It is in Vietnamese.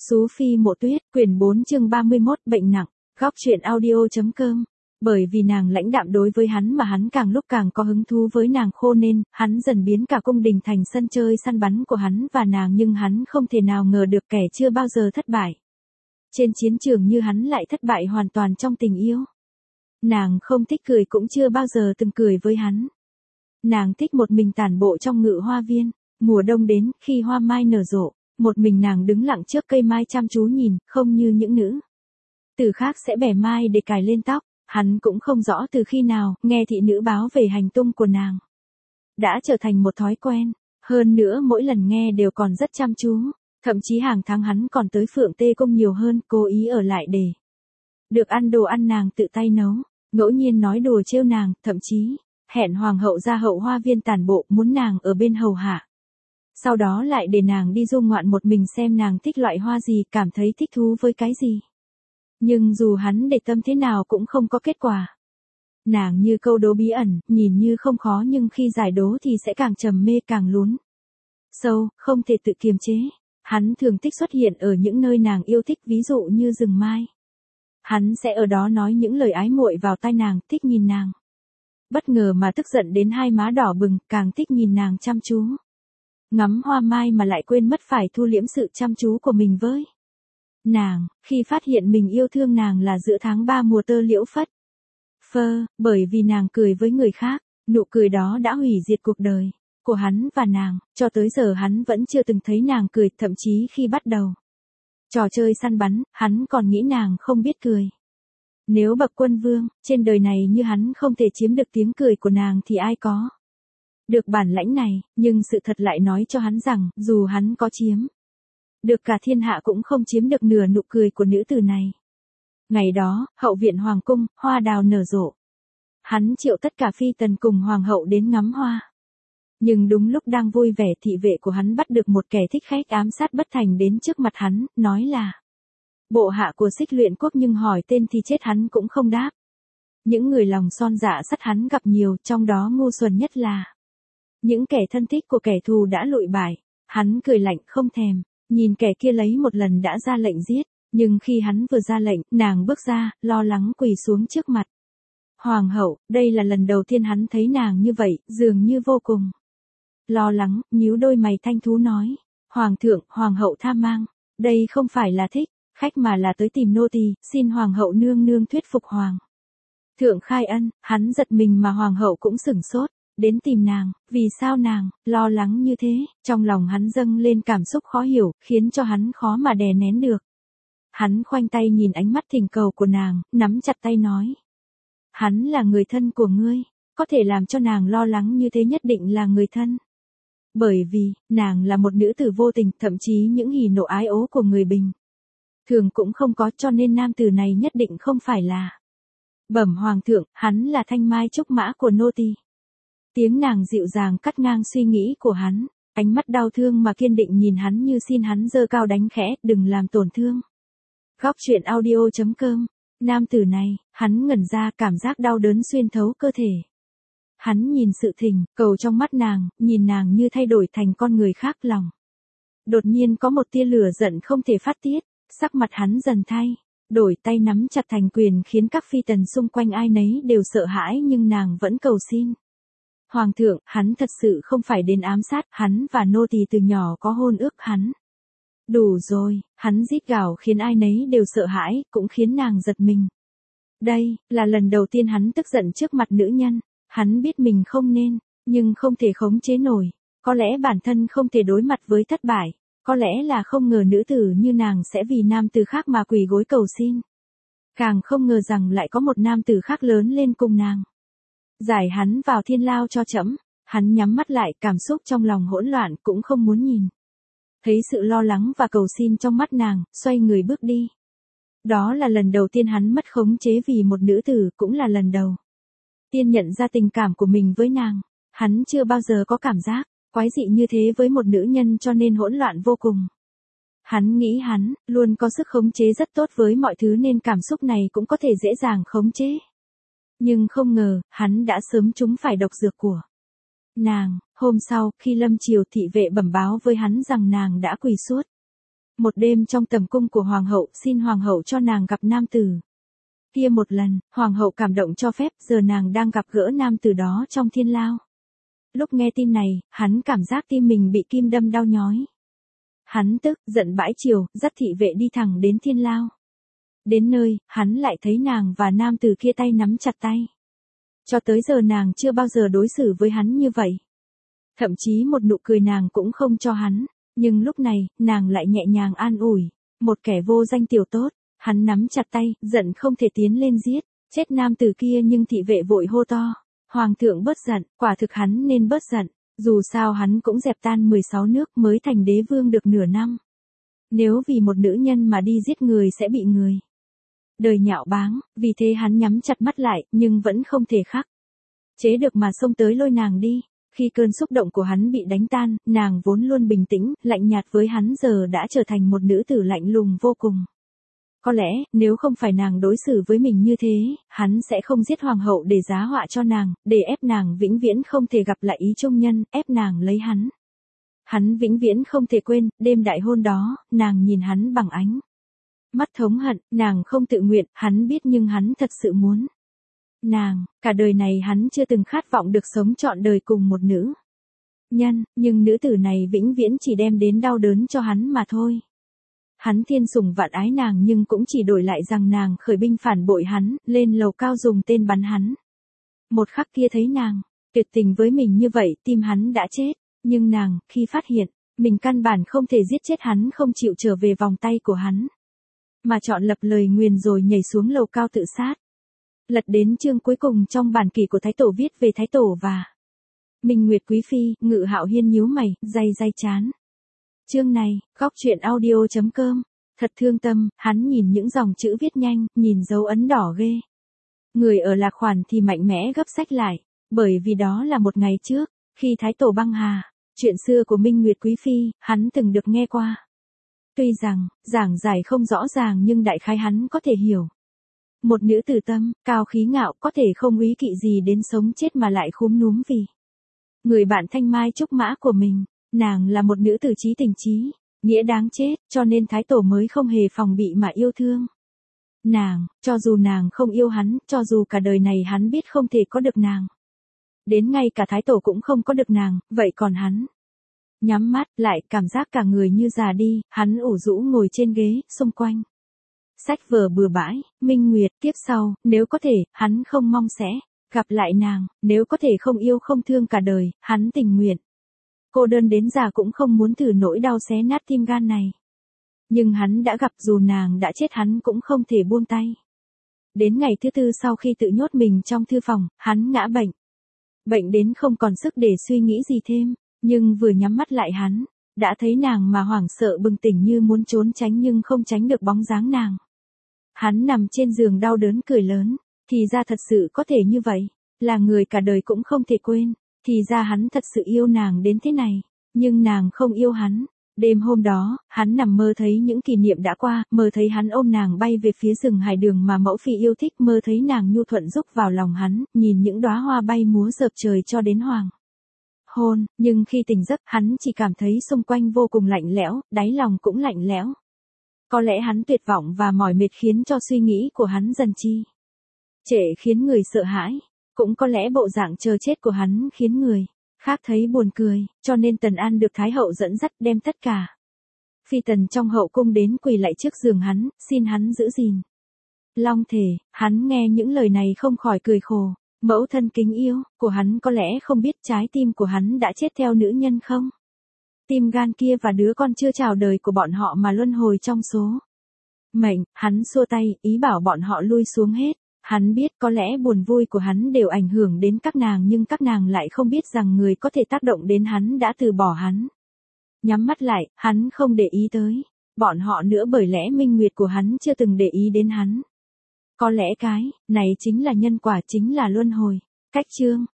Sú Phi Mộ Tuyết, quyển 4 chương 31, bệnh nặng, góc truyện audio.com. Bởi vì nàng lãnh đạm đối với hắn mà hắn càng lúc càng có hứng thú với nàng, khô nên, hắn dần biến cả cung đình thành sân chơi săn bắn của hắn và nàng, nhưng hắn không thể nào ngờ được kẻ chưa bao giờ thất bại trên chiến trường như hắn lại thất bại hoàn toàn trong tình yêu. Nàng không thích cười, cũng chưa bao giờ từng cười với hắn. Nàng thích một mình tản bộ trong ngự hoa viên. Mùa đông đến, khi hoa mai nở rộ, một mình nàng đứng lặng trước cây mai chăm chú nhìn, không như những nữ tử khác sẽ bẻ mai để cài lên tóc. Hắn cũng không rõ từ khi nào, nghe thị nữ báo về hành tung của nàng đã trở thành một thói quen. Hơn nữa mỗi lần nghe đều còn rất chăm chú. Thậm chí hàng tháng hắn còn tới Phượng Tê Cung nhiều hơn, cố ý ở lại để được ăn đồ ăn nàng tự tay nấu. Ngẫu nhiên nói đùa trêu nàng, thậm chí hẹn hoàng hậu ra hậu hoa viên tản bộ, muốn nàng ở bên hầu hạ. Sau đó lại để nàng đi du ngoạn một mình xem nàng thích loại hoa gì, cảm thấy thích thú với cái gì. Nhưng dù hắn để tâm thế nào cũng không có kết quả. Nàng như câu đố bí ẩn, nhìn như không khó nhưng khi giải đố thì sẽ càng trầm mê càng lún sâu, không thể tự kiềm chế. Hắn thường thích xuất hiện ở những nơi nàng yêu thích, ví dụ như rừng mai. Hắn sẽ ở đó nói những lời ái muội vào tai nàng, thích nhìn nàng bất ngờ mà tức giận đến hai má đỏ bừng, càng thích nhìn nàng chăm chú ngắm hoa mai mà lại quên mất phải thu liễm sự chăm chú của mình với nàng. Khi phát hiện mình yêu thương nàng là giữa tháng 3 mùa tơ liễu phất phơ, bởi vì nàng cười với người khác, nụ cười đó đã hủy diệt cuộc đời của hắn và nàng. Cho tới giờ hắn vẫn chưa từng thấy nàng cười, thậm chí khi bắt đầu trò chơi săn bắn, hắn còn nghĩ nàng không biết cười. Nếu bậc quân vương trên đời này như hắn không thể chiếm được tiếng cười của nàng thì ai có được bản lãnh này. Nhưng sự thật lại nói cho hắn rằng, dù hắn có chiếm được cả thiên hạ cũng không chiếm được nửa nụ cười của nữ tử này. Ngày đó, hậu viện hoàng cung, hoa đào nở rộ. Hắn triệu tất cả phi tần cùng hoàng hậu đến ngắm hoa. Nhưng đúng lúc đang vui vẻ, thị vệ của hắn bắt được một kẻ thích khách ám sát bất thành đến trước mặt hắn, nói là bộ hạ của Xích Luyện Quốc, nhưng hỏi tên thì chết hắn cũng không đáp. Những người lòng son dạ sắt hắn gặp nhiều, trong đó ngu xuẩn nhất là những kẻ thân thích của kẻ thù đã lụi bại. Hắn cười lạnh không thèm nhìn kẻ kia lấy một lần đã ra lệnh giết. Nhưng khi hắn vừa ra lệnh, nàng bước ra, lo lắng quỳ xuống trước mặt hoàng hậu. Đây là lần đầu tiên hắn thấy nàng như vậy, dường như vô cùng lo lắng, nhíu đôi mày thanh thú nói: Hoàng thượng, hoàng hậu tha mang, đây không phải là thích khách mà là tới tìm nô tỳ, xin hoàng hậu nương nương thuyết phục hoàng thượng khai ân. Hắn giật mình mà hoàng hậu cũng sửng sốt. Đến tìm nàng, vì sao nàng lo lắng như thế? Trong lòng hắn dâng lên cảm xúc khó hiểu, khiến cho hắn khó mà đè nén được. Hắn khoanh tay nhìn ánh mắt thỉnh cầu của nàng, nắm chặt tay nói: hắn là người thân của ngươi, có thể làm cho nàng lo lắng như thế nhất định là người thân. Bởi vì, nàng là một nữ tử vô tình, thậm chí những hỉ nộ ái ố của người bình thường cũng không có, cho nên nam tử này nhất định không phải là bẩm hoàng thượng, hắn là thanh mai trúc mã của nô tỳ. Tiếng nàng dịu dàng cắt ngang suy nghĩ của hắn, ánh mắt đau thương mà kiên định nhìn hắn như xin hắn giơ cao đánh khẽ, đừng làm tổn thương. Góc truyện audio.com. Nam tử này, hắn ngẩn ra, cảm giác đau đớn xuyên thấu cơ thể. Hắn nhìn sự thỉnh cầu trong mắt nàng, nhìn nàng như thay đổi thành con người khác, lòng đột nhiên có một tia lửa giận không thể phát tiết. Sắc mặt hắn dần thay đổi, tay nắm chặt thành quyền khiến các phi tần xung quanh ai nấy đều sợ hãi, nhưng nàng vẫn cầu xin: Hoàng thượng, hắn thật sự không phải đến ám sát, hắn và nô tỳ từ nhỏ có hôn ước, hắn đủ rồi. Hắn rít gào khiến ai nấy đều sợ hãi, cũng khiến nàng giật mình. Đây là lần đầu tiên hắn tức giận trước mặt nữ nhân. Hắn biết mình không nên, nhưng không thể khống chế nổi. Có lẽ bản thân không thể đối mặt với thất bại. Có lẽ là không ngờ nữ tử như nàng sẽ vì nam tử khác mà quỳ gối cầu xin. Càng không ngờ rằng lại có một nam tử khác lớn lên cùng nàng. Giải hắn vào thiên lao cho trẫm. Hắn nhắm mắt lại, cảm xúc trong lòng hỗn loạn, cũng không muốn nhìn thấy sự lo lắng và cầu xin trong mắt nàng, xoay người bước đi. Đó là lần đầu tiên hắn mất khống chế vì một nữ tử, cũng là lần đầu tiên nhận ra tình cảm của mình với nàng. Hắn chưa bao giờ có cảm giác quái dị như thế với một nữ nhân, cho nên hỗn loạn vô cùng. Hắn nghĩ hắn luôn có sức khống chế rất tốt với mọi thứ nên cảm xúc này cũng có thể dễ dàng khống chế. Nhưng không ngờ, hắn đã sớm trúng phải độc dược của nàng. Hôm sau, khi lâm chiều, thị vệ bẩm báo với hắn rằng nàng đã quỳ suốt Một đêm trong tầm cung của hoàng hậu, xin hoàng hậu cho nàng gặp nam tử kia một lần, hoàng hậu cảm động cho phép, giờ nàng đang gặp gỡ nam tử đó trong thiên lao. Lúc nghe tin này, hắn cảm giác tim mình bị kim đâm đau nhói. Hắn tức, giận bãi chiều, dắt thị vệ đi thẳng đến thiên lao. Đến nơi, hắn lại thấy nàng và nam tử kia tay nắm chặt tay. Cho tới giờ nàng chưa bao giờ đối xử với hắn như vậy. Thậm chí một nụ cười nàng cũng không cho hắn. Nhưng lúc này, nàng lại nhẹ nhàng an ủi. Một kẻ vô danh tiểu tốt, hắn nắm chặt tay, giận không thể tiến lên giết. Chết nam tử kia nhưng thị vệ vội hô to. Hoàng thượng bớt giận, quả thực hắn nên bớt giận. Dù sao hắn cũng dẹp tan 16 nước mới thành đế vương được nửa năm. Nếu vì một nữ nhân mà đi giết người sẽ bị người đời nhạo báng, vì thế hắn nhắm chặt mắt lại, nhưng vẫn không thể khắc chế được mà xông tới lôi nàng đi. Khi cơn xúc động của hắn bị đánh tan, nàng vốn luôn bình tĩnh, lạnh nhạt với hắn giờ đã trở thành một nữ tử lạnh lùng vô cùng. Có lẽ, nếu không phải nàng đối xử với mình như thế, hắn sẽ không giết hoàng hậu để giá họa cho nàng, để ép nàng vĩnh viễn không thể gặp lại ý trung nhân, ép nàng lấy hắn. Hắn vĩnh viễn không thể quên, đêm đại hôn đó, nàng nhìn hắn bằng ánh mắt thống hận, nàng không tự nguyện, hắn biết nhưng hắn thật sự muốn. Nàng, cả đời này hắn chưa từng khát vọng được sống trọn đời cùng một nữ nhân, nhưng nữ tử này vĩnh viễn chỉ đem đến đau đớn cho hắn mà thôi. Hắn thiên sủng vạn ái nàng nhưng cũng chỉ đổi lại rằng nàng khởi binh phản bội hắn, lên lầu cao dùng tên bắn hắn. Một khắc kia thấy nàng tuyệt tình với mình như vậy, tim hắn đã chết, nhưng nàng, khi phát hiện mình căn bản không thể giết chết hắn, không chịu trở về vòng tay của hắn, mà chọn lập lời nguyền rồi nhảy xuống lầu cao tự sát. Lật đến chương cuối cùng trong bản kỷ của Thái Tổ viết về Thái Tổ và Minh Nguyệt Quý Phi, Ngự Hạo Hiên nhíu mày, day chán. Chương này, góc truyện audio.com. Thật thương tâm, hắn nhìn những dòng chữ viết nhanh, nhìn dấu ấn đỏ ghê. Người ở lạc khoản thì mạnh mẽ gấp sách lại, bởi vì đó là một ngày trước, khi Thái Tổ băng hà. Chuyện xưa của Minh Nguyệt Quý Phi, hắn từng được nghe qua. Tuy rằng, giảng giải không rõ ràng nhưng đại khái hắn có thể hiểu. Một nữ tử tâm, cao khí ngạo, có thể không úy kỵ gì đến sống chết mà lại khúm núm vì người bạn thanh mai trúc mã của mình. Nàng là một nữ tử chí tình chí nghĩa đáng chết, cho nên Thái Tổ mới không hề phòng bị mà yêu thương nàng, cho dù nàng không yêu hắn, cho dù cả đời này hắn biết không thể có được nàng. Đến ngay cả Thái Tổ cũng không có được nàng, vậy còn hắn? Nhắm mắt lại, cảm giác cả người như già đi, hắn ủ rũ ngồi trên ghế, xung quanh sách vở bừa bãi. Minh Nguyệt, tiếp sau, nếu có thể, hắn không mong sẽ gặp lại nàng, nếu có thể không yêu không thương cả đời, hắn tình nguyện cô đơn đến già cũng không muốn thử nỗi đau xé nát tim gan này. Nhưng hắn đã gặp, dù nàng đã chết hắn cũng không thể buông tay. Đến ngày thứ tư sau khi tự nhốt mình trong thư phòng, hắn ngã bệnh. Bệnh đến không còn sức để suy nghĩ gì thêm, nhưng vừa nhắm mắt lại hắn đã thấy nàng mà hoảng sợ bừng tỉnh như muốn trốn tránh nhưng không tránh được bóng dáng nàng. Hắn nằm trên giường đau đớn cười lớn, thì ra thật sự có thể như vậy, là người cả đời cũng không thể quên, thì ra hắn thật sự yêu nàng đến thế này, nhưng nàng không yêu hắn. Đêm hôm đó, hắn nằm mơ thấy những kỷ niệm đã qua, mơ thấy hắn ôm nàng bay về phía rừng hải đường mà mẫu phi yêu thích, mơ thấy nàng nhu thuận rúc vào lòng hắn, nhìn những đóa hoa bay múa rợp trời cho đến hoàng hôn, nhưng khi tỉnh giấc, hắn chỉ cảm thấy xung quanh vô cùng lạnh lẽo, đáy lòng cũng lạnh lẽo. Có lẽ hắn tuyệt vọng và mỏi mệt khiến cho suy nghĩ của hắn dần trễ khiến người sợ hãi, cũng có lẽ bộ dạng chờ chết của hắn khiến người khác thấy buồn cười, cho nên Tần An được Thái Hậu dẫn dắt đem tất cả phi tần trong hậu cung đến quỳ lạy trước giường hắn, xin hắn giữ gìn long thể. Hắn nghe những lời này không khỏi cười khổ. Mẫu thân kính yêu của hắn có lẽ không biết trái tim của hắn đã chết theo nữ nhân không? Tim gan kia và đứa con chưa chào đời của bọn họ mà luân hồi trong số mệnh. Hắn xua tay, ý bảo bọn họ lui xuống hết. Hắn biết có lẽ buồn vui của hắn đều ảnh hưởng đến các nàng, nhưng các nàng lại không biết rằng người có thể tác động đến hắn đã từ bỏ hắn. Nhắm mắt lại, hắn không để ý tới bọn họ nữa, bởi lẽ minh nguyệt của hắn chưa từng để ý đến hắn. Có lẽ cái này chính là nhân quả, chính là luân hồi. Cách chương